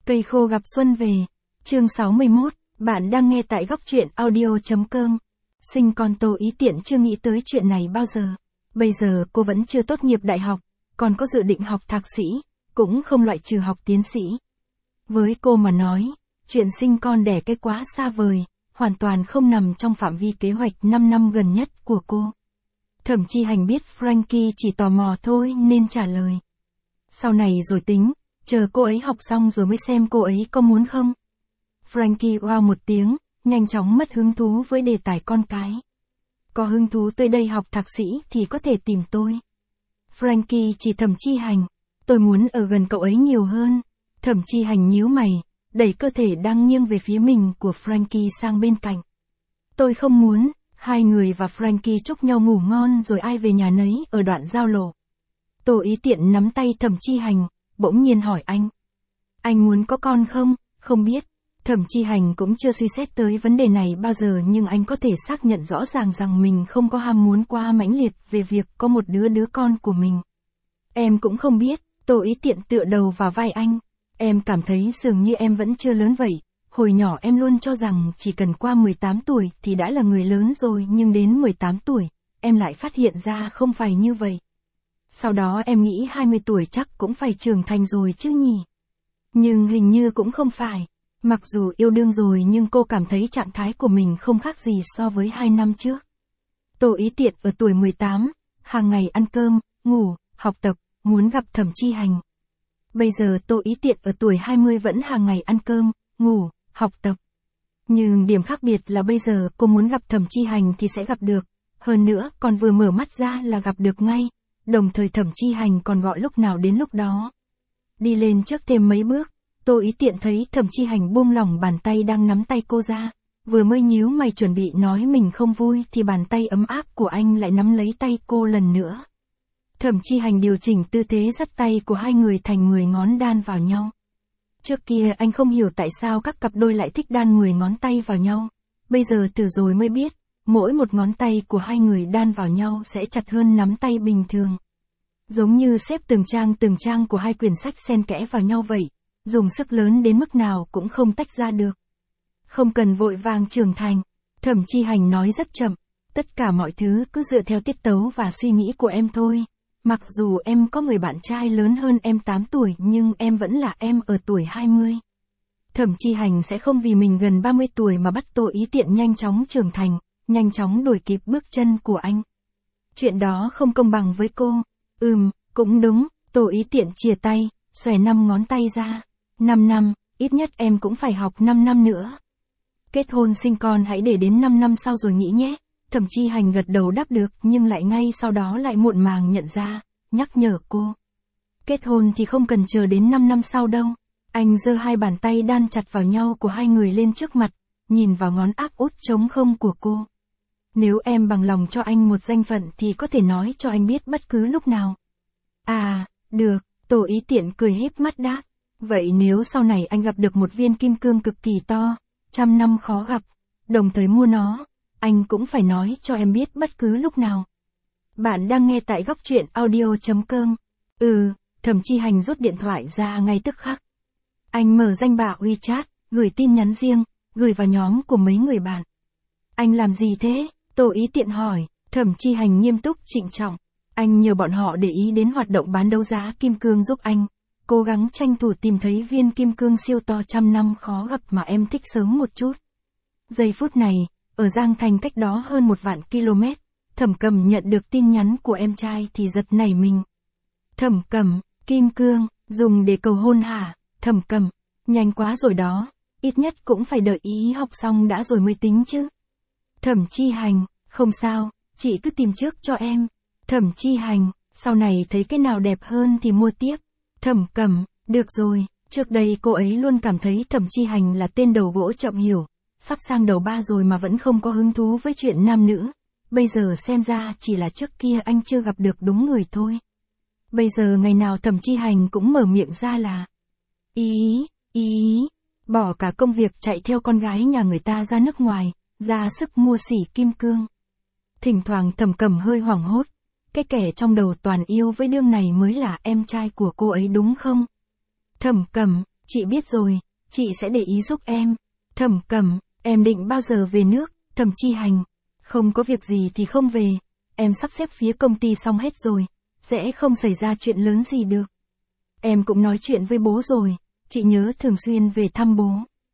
Cây khô gặp xuân về. Chương 61, bạn đang nghe tại góc truyện audio.com. Sinh con Tô Ý Tiện chưa nghĩ tới chuyện này bao giờ. Bây giờ cô vẫn chưa tốt nghiệp đại học, còn có dự định học thạc sĩ, cũng không loại trừ học tiến sĩ. Với cô mà nói, chuyện sinh con đẻ cái quá xa vời, hoàn toàn không nằm trong phạm vi kế hoạch 5 năm gần nhất của cô. Thẩm Chi Hành biết Frankie chỉ tò mò thôi nên trả lời. Sau này rồi tính, chờ cô ấy học xong rồi mới xem cô ấy có muốn không. Frankie wow một tiếng, nhanh chóng mất hứng thú với đề tài con cái. Có hứng thú tới đây học thạc sĩ thì có thể tìm tôi. Frankie chỉ Thẩm Chi Hành, tôi muốn ở gần cậu ấy nhiều hơn. Thẩm Chi Hành nhíu mày, đẩy cơ thể đang nghiêng về phía mình của Frankie sang bên cạnh. Tôi không muốn. Hai người và Frankie chúc nhau ngủ ngon rồi ai về nhà nấy ở đoạn giao lộ. Tô Ý Tiện nắm tay Thẩm Chi Hành, bỗng nhiên hỏi anh. Anh muốn có con không? Không biết. Thẩm Chi Hành cũng chưa suy xét tới vấn đề này bao giờ nhưng anh có thể xác nhận rõ ràng rằng mình không có ham muốn quá mãnh liệt về việc có một đứa con của mình. Em cũng không biết. Tô Ý Tiện tựa đầu vào vai anh. Em cảm thấy dường như em vẫn chưa lớn vậy. Hồi nhỏ em luôn cho rằng chỉ cần qua 18 tuổi thì đã là người lớn rồi nhưng đến 18 tuổi, em lại phát hiện ra không phải như vậy. Sau đó em nghĩ 20 tuổi chắc cũng phải trưởng thành rồi chứ nhỉ. Nhưng hình như cũng không phải. Mặc dù yêu đương rồi nhưng cô cảm thấy trạng thái của mình không khác gì so với 2 năm trước. Tô Ý Tiện ở tuổi 18, hàng ngày ăn cơm, ngủ, học tập, muốn gặp Thẩm Chi Hành. Bây giờ Tô Ý Tiện ở tuổi 20 vẫn hàng ngày ăn cơm, ngủ, học tập. Nhưng điểm khác biệt là bây giờ cô muốn gặp Thẩm Chi Hành thì sẽ gặp được. Hơn nữa còn vừa mở mắt ra là gặp được ngay. Đồng thời Thẩm Chi Hành còn gọi lúc nào đến lúc đó. Đi lên trước thêm mấy bước, Tô Ý Tiện thấy Thẩm Chi Hành buông lỏng bàn tay đang nắm tay cô ra. Vừa mới nhíu mày chuẩn bị nói mình không vui thì bàn tay ấm áp của anh lại nắm lấy tay cô lần nữa. Thẩm Chi Hành điều chỉnh tư thế dắt tay của hai người thành 10 ngón đan vào nhau. Trước kia anh không hiểu tại sao các cặp đôi lại thích đan 10 ngón tay vào nhau. Bây giờ thử rồi mới biết, mỗi một ngón tay của hai người đan vào nhau sẽ chặt hơn nắm tay bình thường. Giống như xếp từng trang của hai quyển sách xen kẽ vào nhau vậy, dùng sức lớn đến mức nào cũng không tách ra được. Không cần vội vàng trưởng thành, Thẩm Chi Hành nói rất chậm, tất cả mọi thứ cứ dựa theo tiết tấu và suy nghĩ của em thôi. Mặc dù em có người bạn trai lớn hơn em 8 tuổi nhưng em vẫn là em ở tuổi 20. Thẩm Chi Hành sẽ không vì mình gần 30 tuổi mà bắt Tô Ý Tiện nhanh chóng trưởng thành, nhanh chóng đuổi kịp bước chân của anh. Chuyện đó không công bằng với cô. Cũng đúng, Tô Ý Tiện chìa tay, xòe 5 ngón tay ra. 5 năm, ít nhất em cũng phải học 5 năm nữa. Kết hôn sinh con hãy để đến 5 năm sau rồi nghĩ nhé. Thẩm Chi Hành gật đầu đáp được nhưng lại ngay sau đó lại muộn màng nhận ra, nhắc nhở cô. Kết hôn thì không cần chờ đến 5 năm sau đâu. Anh giơ hai bàn tay đan chặt vào nhau của hai người lên trước mặt, nhìn vào ngón áp út trống không của cô. Nếu em bằng lòng cho anh một danh phận thì có thể nói cho anh biết bất cứ lúc nào. À, được, Tô Ý Tiện cười híp mắt đáp. Vậy nếu sau này anh gặp được một viên kim cương cực kỳ to, 100 năm khó gặp, đồng thời mua nó, anh cũng phải nói cho em biết bất cứ lúc nào. Bạn đang nghe tại góc truyện audio.com. Thẩm Chi Hành rút điện thoại ra ngay tức khắc. Anh mở danh bạ WeChat, gửi tin nhắn riêng, gửi vào nhóm của mấy người bạn. Anh làm gì thế? Tô Ý Tiện hỏi. Thẩm Chi Hành nghiêm túc trịnh trọng. Anh nhờ bọn họ để ý đến hoạt động bán đấu giá kim cương giúp anh. Cố gắng tranh thủ tìm thấy viên kim cương siêu to 100 năm khó gặp mà em thích sớm một chút. Giây phút này, ở Giang Thành cách đó hơn 1 vạn km, Thẩm Cầm nhận được tin nhắn của em trai thì giật nảy mình. Thẩm Cầm, kim cương, dùng để cầu hôn hả? Thẩm Cầm, nhanh quá rồi đó, ít nhất cũng phải đợi ý học xong đã rồi mới tính chứ. Thẩm Chi Hành, không sao, chị cứ tìm trước cho em. Thẩm Chi Hành, sau này thấy cái nào đẹp hơn thì mua tiếp. Thẩm Cầm, được rồi, trước đây cô ấy luôn cảm thấy Thẩm Chi Hành là tên đầu gỗ chậm hiểu, sắp sang đầu 3 rồi mà vẫn không có hứng thú với chuyện nam nữ. Bây giờ xem ra chỉ là trước kia anh chưa gặp được đúng người thôi. Bây giờ ngày nào Thẩm Chi Hành cũng mở miệng ra là ý, bỏ cả công việc chạy theo con gái nhà người ta ra nước ngoài, ra sức mua xỉ kim cương. Thỉnh thoảng Thẩm Cầm hơi hoảng hốt, cái kẻ trong đầu toàn yêu với đương này mới là em trai của cô ấy đúng không? Thẩm Cầm, Chị biết rồi, chị sẽ để ý giúp em. Thẩm Cẩm, em định bao giờ về nước? Thẩm Chi Hành, không có việc gì thì không về. Em sắp xếp phía công ty xong hết rồi, sẽ không xảy ra chuyện lớn gì được. Em cũng nói chuyện với bố rồi, chị nhớ thường xuyên về thăm bố.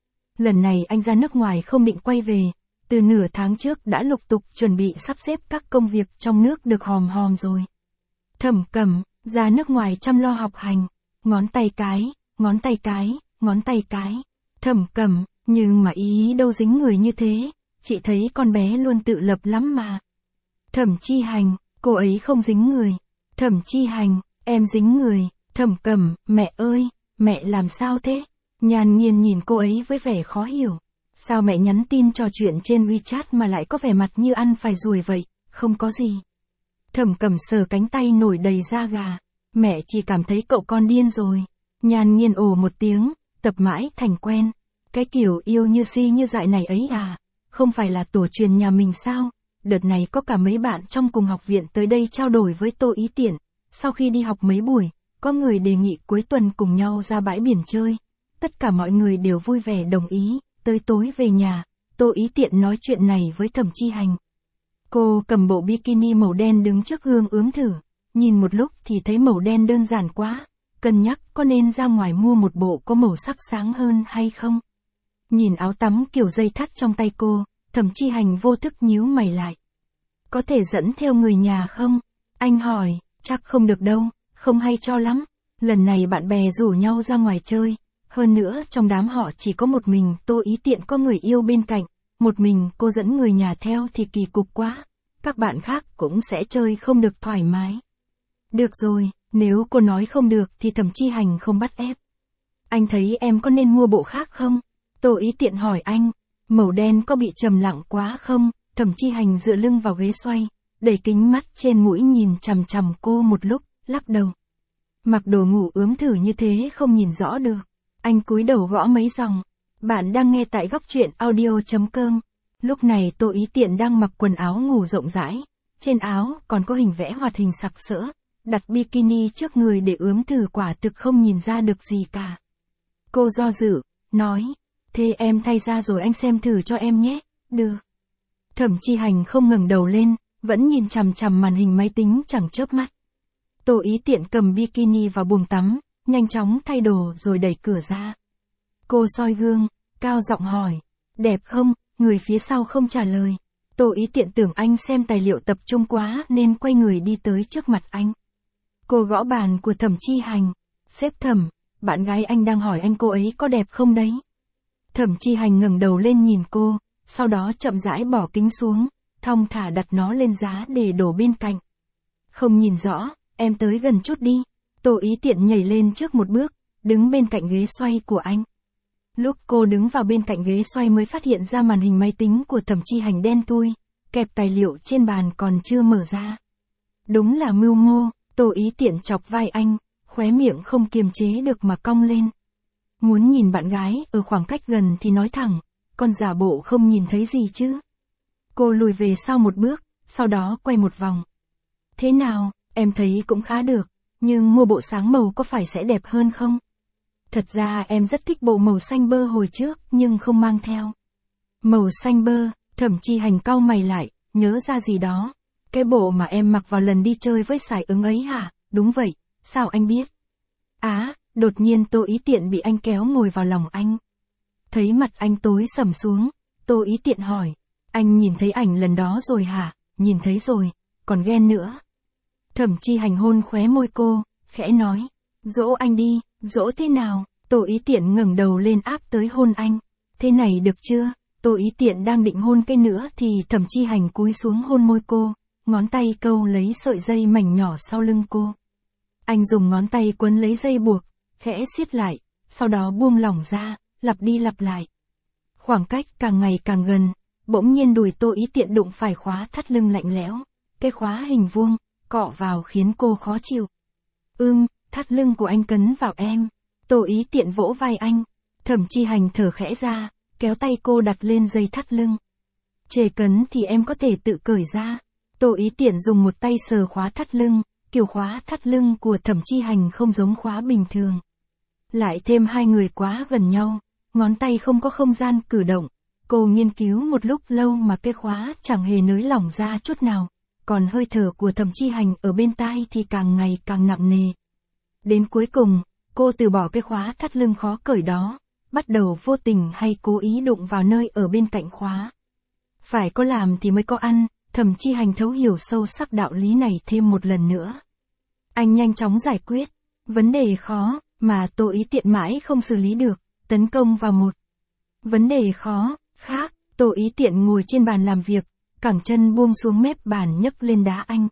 Lần này anh ra nước ngoài không định quay về, từ nửa tháng trước đã lục tục chuẩn bị sắp xếp các công việc trong nước được hòm hòm rồi. Thẩm Cẩm, ra nước ngoài chăm lo học hành, ngón tay cái, ngón tay cái, ngón tay cái. Thẩm Cẩm, nhưng mà ý đâu dính người như thế, chị thấy con bé luôn tự lập lắm mà. Thẩm Chi Hành, cô ấy không dính người. Thẩm Chi Hành, em dính người. Thẩm Cẩm, mẹ ơi, mẹ làm sao thế? Nhan Nghiên nhìn cô ấy với vẻ khó hiểu. Sao mẹ nhắn tin trò chuyện trên WeChat mà lại có vẻ mặt như ăn phải ruồi vậy? Không có gì. Thẩm Cẩm sờ cánh tay nổi đầy da gà. Mẹ chỉ cảm thấy cậu con điên rồi. Nhan Nghiên ồ một tiếng, tập mãi thành quen. Cái kiểu yêu như si như dại này ấy à? Không phải là tổ truyền nhà mình sao? Đợt này có cả mấy bạn trong cùng học viện tới đây trao đổi với Tô Ý Tiện. Sau khi đi học mấy buổi, có người đề nghị cuối tuần cùng nhau ra bãi biển chơi. Tất cả mọi người đều vui vẻ đồng ý, tới tối về nhà, Tô Ý Tiện nói chuyện này với Thẩm Chi Hành. Cô cầm bộ bikini màu đen đứng trước gương ướm thử, nhìn một lúc thì thấy màu đen đơn giản quá, cân nhắc có nên ra ngoài mua một bộ có màu sắc sáng hơn hay không. Nhìn áo tắm kiểu dây thắt trong tay cô, Thẩm Chi Hành vô thức nhíu mày lại. Có thể dẫn theo người nhà không? Anh hỏi, chắc không được đâu, không hay cho lắm. Lần này bạn bè rủ nhau ra ngoài chơi. Hơn nữa trong đám họ chỉ có một mình Tô Ý Tiện có người yêu bên cạnh. Một mình cô dẫn người nhà theo thì kỳ cục quá. Các bạn khác cũng sẽ chơi không được thoải mái. Được rồi, nếu cô nói không được thì Thẩm Chi Hành không bắt ép. Anh thấy em có nên mua bộ khác không? Tô Ý Tiện hỏi anh. Màu đen có bị trầm lặng quá không? Thẩm Chi Hành dựa lưng vào ghế xoay, đẩy kính mắt trên mũi nhìn chằm chằm cô một lúc, lắc đầu. Mặc đồ ngủ ướm thử như thế không nhìn rõ được. Anh cúi đầu gõ mấy dòng. Bạn đang nghe tại góc truyện audio.com. Lúc này Tô Ý Tiện đang mặc quần áo ngủ rộng rãi. Trên áo còn có hình vẽ hoạt hình sặc sỡ. Đặt bikini trước người để ướm thử quả thực không nhìn ra được gì cả. Cô do dự, nói. Thế em thay ra rồi anh xem thử cho em nhé. Được. Thẩm Chi Hành không ngẩng đầu lên, vẫn nhìn chằm chằm màn hình máy tính chẳng chớp mắt. Tô Ý Tiện cầm bikini vào buồng tắm, nhanh chóng thay đồ rồi đẩy cửa ra. Cô soi gương, cao giọng hỏi, đẹp không? Người phía sau không trả lời. Tô Ý Tiện tưởng anh xem tài liệu tập trung quá nên quay người đi tới trước mặt anh. Cô gõ bàn của Thẩm Chi Hành. Sếp Thẩm, bạn gái anh đang hỏi anh cô ấy có đẹp không đấy? Thẩm Chi Hành ngẩng đầu lên nhìn cô, sau đó chậm rãi bỏ kính xuống, thong thả đặt nó lên giá để đổ bên cạnh. Không nhìn rõ, em tới gần chút đi. Tô Ý Tiện nhảy lên trước một bước, đứng bên cạnh ghế xoay của anh. Lúc cô đứng vào bên cạnh ghế xoay mới phát hiện ra màn hình máy tính của Thẩm Chi Hành đen thui, kẹp tài liệu trên bàn còn chưa mở ra. Đúng là mưu mô. Tô Ý Tiện chọc vai anh, khóe miệng không kiềm chế được mà cong lên. Muốn nhìn bạn gái ở khoảng cách gần thì nói thẳng, còn giả bộ không nhìn thấy gì chứ. Cô lùi về sau một bước, sau đó quay một vòng. Thế nào, em thấy cũng khá được, nhưng mua bộ sáng màu có phải sẽ đẹp hơn không? Thật ra em rất thích bộ màu xanh bơ hồi trước, nhưng không mang theo. Màu xanh bơ, Thẩm Chi Hành cau mày lại, nhớ ra gì đó. Cái bộ mà em mặc vào lần đi chơi với Sải Ứng ấy hả? Đúng vậy, sao anh biết? Đột nhiên Tô Ý Tiện bị anh kéo ngồi vào lòng anh. Thấy mặt anh tối sầm xuống, Tô Ý Tiện hỏi, anh nhìn thấy ảnh lần đó rồi hả? Nhìn thấy rồi, còn ghen nữa. Thẩm Chi Hành hôn khóe môi cô, khẽ nói, dỗ anh đi, dỗ thế nào? Tô Ý Tiện ngẩng đầu lên áp tới hôn anh. Thế này được chưa? Tô Ý Tiện đang định hôn cái nữa thì Thẩm Chi Hành cúi xuống hôn môi cô, ngón tay câu lấy sợi dây mảnh nhỏ sau lưng cô. Anh dùng ngón tay quấn lấy dây buộc, khẽ siết lại, sau đó buông lỏng ra, lặp đi lặp lại. Khoảng cách càng ngày càng gần, bỗng nhiên đùi Tô Ý Tiện đụng phải khóa thắt lưng lạnh lẽo, cái khóa hình vuông, cọ vào khiến cô khó chịu. Thắt lưng của anh cấn vào em. Tô Ý Tiện vỗ vai anh. Thẩm Chi Hành thở khẽ ra, kéo tay cô đặt lên dây thắt lưng. Chề cấn thì em có thể tự cởi ra. Tô Ý Tiện dùng một tay sờ khóa thắt lưng, kiểu khóa thắt lưng của Thẩm Chi Hành không giống khóa bình thường. Lại thêm hai người quá gần nhau, ngón tay không có không gian cử động. Cô nghiên cứu một lúc lâu mà cái khóa chẳng hề nới lỏng ra chút nào, còn hơi thở của Thẩm Chi Hành ở bên tai thì càng ngày càng nặng nề. Đến cuối cùng, cô từ bỏ cái khóa thắt lưng khó cởi đó, bắt đầu vô tình hay cố ý đụng vào nơi ở bên cạnh khóa. Phải có làm thì mới có ăn, Thẩm Chi Hành thấu hiểu sâu sắc đạo lý này thêm một lần nữa. Anh nhanh chóng giải quyết, vấn đề khó, mà Tô Ý Tiện mãi không xử lý được, tấn công vào một vấn đề khó, khác. Tô Ý Tiện ngồi trên bàn làm việc, cẳng chân buông xuống mép bàn nhấc lên đá anh.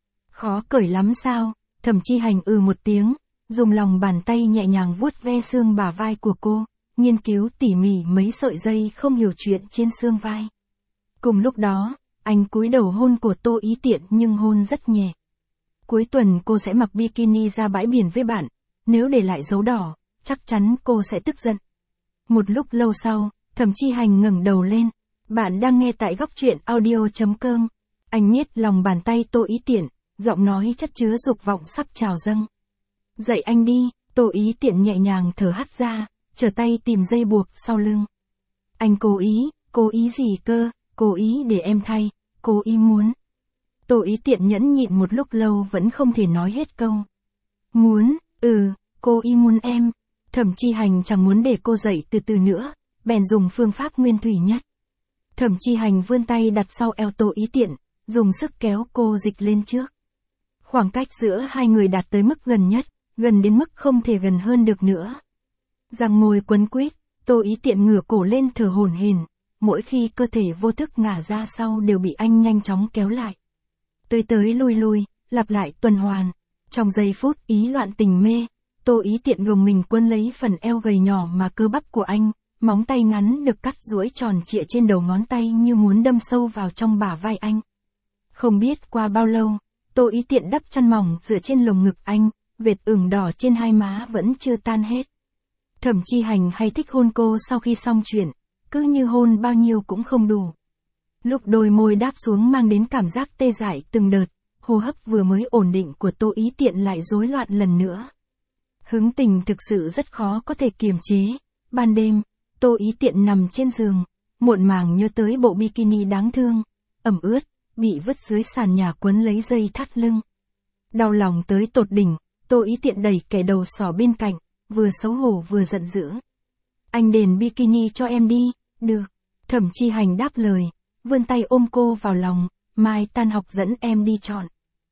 Khó cởi lắm sao? Thẩm Chi Hành một tiếng, dùng lòng bàn tay nhẹ nhàng vuốt ve xương bả vai của cô, nghiên cứu tỉ mỉ mấy sợi dây không hiểu chuyện trên xương vai. Cùng lúc đó, anh cúi đầu hôn của Tô Ý Tiện nhưng hôn rất nhẹ. Cuối tuần cô sẽ mặc bikini ra bãi biển với bạn, nếu để lại dấu đỏ, chắc chắn cô sẽ tức giận. Một lúc lâu sau, Thẩm Chi Hành ngẩng đầu lên. Bạn đang nghe tại góc truyện audio.com. Anh nhét lòng bàn tay Tô Ý Tiện, giọng nói chất chứa dục vọng sắp trào dâng. Dậy anh đi. Tô Ý Tiện nhẹ nhàng thở hắt ra, trở tay tìm dây buộc sau lưng. Anh cố ý gì cơ? Cố ý để em thay, cố ý muốn. Tô Ý Tiện nhẫn nhịn một lúc lâu vẫn không thể nói hết câu. Muốn, cô ý muốn em. Thẩm Chi Hành chẳng muốn để cô dậy từ từ nữa, bèn dùng phương pháp nguyên thủy nhất. Thẩm Chi Hành vươn tay đặt sau eo Tô Ý Tiện, dùng sức kéo cô dịch lên trước. Khoảng cách giữa hai người đạt tới mức gần nhất, gần đến mức không thể gần hơn được nữa. Răng môi quấn quýt, Tô Ý Tiện ngửa cổ lên thở hổn hển, mỗi khi cơ thể vô thức ngả ra sau đều bị anh nhanh chóng kéo lại. Tới lui, lặp lại tuần hoàn. Trong giây phút ý loạn tình mê, Tô Ý Tiện gồng mình quấn lấy phần eo gầy nhỏ mà cơ bắp của anh, móng tay ngắn được cắt duỗi tròn trịa trên đầu ngón tay như muốn đâm sâu vào trong bả vai anh. Không biết qua bao lâu, Tô Ý Tiện đắp chăn mỏng dựa trên lồng ngực anh, vệt ửng đỏ trên hai má vẫn chưa tan hết. Thẩm Chi Hành hay thích hôn cô sau khi xong chuyện, cứ như hôn bao nhiêu cũng không đủ. Lúc đôi môi đáp xuống mang đến cảm giác tê dại từng đợt, hô hấp vừa mới ổn định của Tô Ý Tiện lại rối loạn lần nữa. Hứng tình thực sự rất khó có thể kiềm chế. Ban đêm, Tô Ý Tiện nằm trên giường, muộn màng nhớ tới bộ bikini đáng thương, ẩm ướt, bị vứt dưới sàn nhà quấn lấy dây thắt lưng. Đau lòng tới tột đỉnh, Tô Ý Tiện đẩy kẻ đầu sỏ bên cạnh, vừa xấu hổ vừa giận dữ. Anh đền bikini cho em đi. Được. Thẩm Chi Hành đáp lời, vươn tay ôm cô vào lòng, mai tan học dẫn em đi chọn.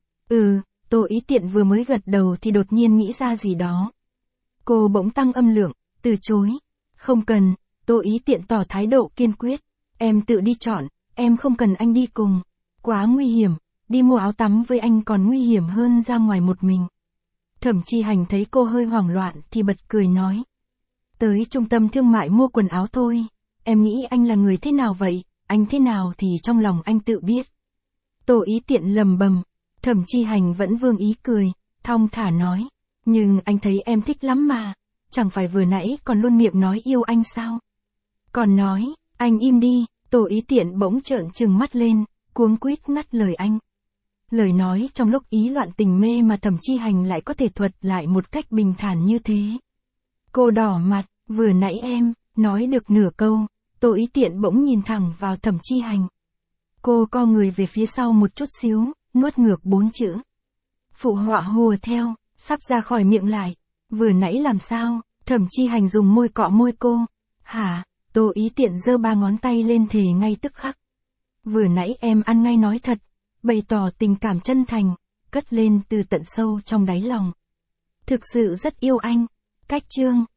Tô Ý Tiện vừa mới gật đầu thì đột nhiên nghĩ ra gì đó. Cô bỗng tăng âm lượng, từ chối. Không cần. Tô Ý Tiện tỏ thái độ kiên quyết. Em tự đi chọn, em không cần anh đi cùng. Quá nguy hiểm, đi mua áo tắm với anh còn nguy hiểm hơn ra ngoài một mình. Thẩm Chi Hành thấy cô hơi hoảng loạn thì bật cười nói. Tới trung tâm thương mại mua quần áo thôi. Em nghĩ anh là người thế nào vậy? Anh thế nào thì trong lòng anh tự biết. Tô Ý Tiện lầm bầm. Thẩm Chi Hành vẫn vương ý cười, thong thả nói. Nhưng anh thấy em thích lắm mà. Chẳng phải vừa nãy còn luôn miệng nói yêu anh sao? Còn nói, anh im đi. Tô Ý Tiện bỗng trợn trừng mắt lên, cuống quýt ngắt lời anh. Lời nói trong lúc ý loạn tình mê mà Thẩm Chi Hành lại có thể thuật lại một cách bình thản như thế. Cô đỏ mặt, vừa nãy em, nói được nửa câu, Tô Ý Tiện bỗng nhìn thẳng vào Thẩm Chi Hành. Cô co người về phía sau một chút xíu, nuốt ngược 4 chữ. Phụ họa hùa theo, sắp ra khỏi miệng lại. Vừa nãy làm sao? Thẩm Chi Hành dùng môi cọ môi cô. Hả? Tô Ý Tiện giơ 3 ngón tay lên thề ngay tức khắc. Vừa nãy em ăn ngay nói thật, bày tỏ tình cảm chân thành, cất lên từ tận sâu trong đáy lòng. Thực sự rất yêu anh. Cách chương